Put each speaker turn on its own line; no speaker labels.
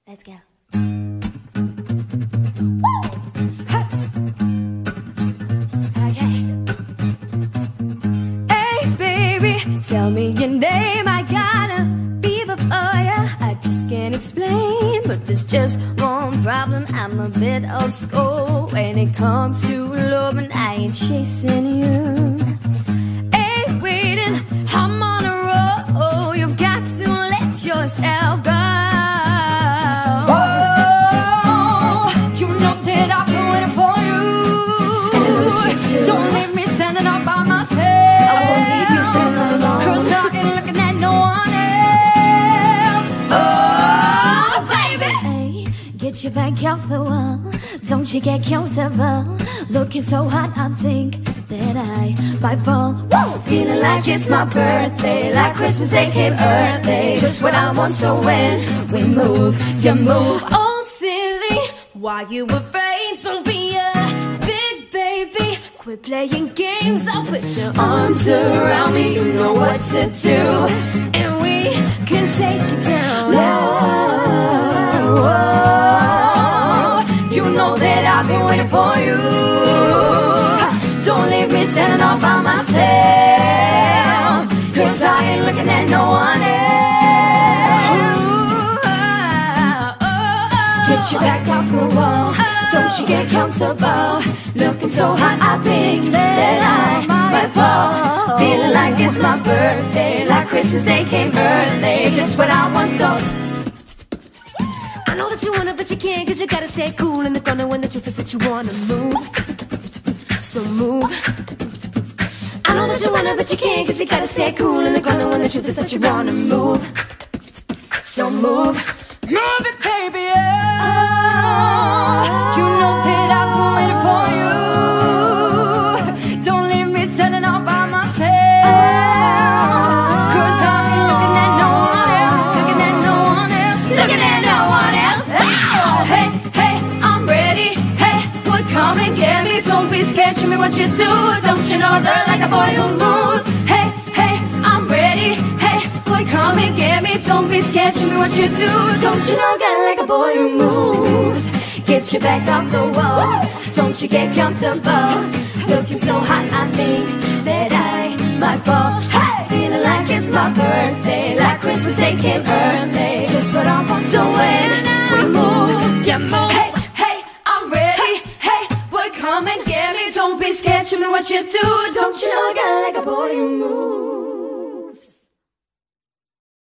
Let's go. Okay. Hey, baby, tell me your name. I got a fever for ya. I just can't explain, but there's just one problem. I'm a bit old school when it comes to love, and I ain't chasing you. Ain't waiting, I'm on a roll. You've got to let yourself go. Don't leave me standing all by myself. I won't leave you standing alone, 'cause I ain't looking at no one else. Oh, baby, hey, get your back off the wall. Don't you get comfortable. Looking so hot, I think that I might fall. Woo! Feeling like it's my birthday, like Christmas Day came early. Just what I want, so when we move, you move. Oh, silly, why you afraid? Don't be a big baby. Quit playing games, I'll put your arms around me. You know what to do, and we can take it down. Whoa, you know that I've been waiting for you. Don't leave me standing all by myself, 'cause I ain't looking at no one else. Get your back off the wall. Don't you get comfortable. Looking so hot, I think that I might fall. Feeling like it's my birthday, like Christmas Day came early. Just what I want, so I know that you wanna, but you can't, 'cause you gotta stay cool in the corner when the truth is that you wanna move. So move. I know that you wanna, but you can't, 'cause you gotta stay cool in the corner when the truth is that you wanna move. So move. Move it, baby, yeah. You know that I've been waiting for you. Don't leave me standing all by myself, 'cause I ain't looking at no one else. Looking at no one else. Looking at no one else. Oh, hey, hey, I'm ready. Hey, boy, come and get me. Don't be scared, show me what you do. Don't you know that like a boy who moves? Hey, hey, I'm ready. Hey, boy, come and get me. Don't be scared, show me what you do. Don't you know that like a boy who moves? Get your back off the wall. Don't you get comfortable. Looking so hot, I think that I might fall. Hey, feeling like it's my birthday, like Christmas Day came early. Just what I want, so when we move, you move. Hey, hey, I'm ready. Hey, boy, come and get me. Don't be scared, show me what you do. Don't you know I got like a boy who moves?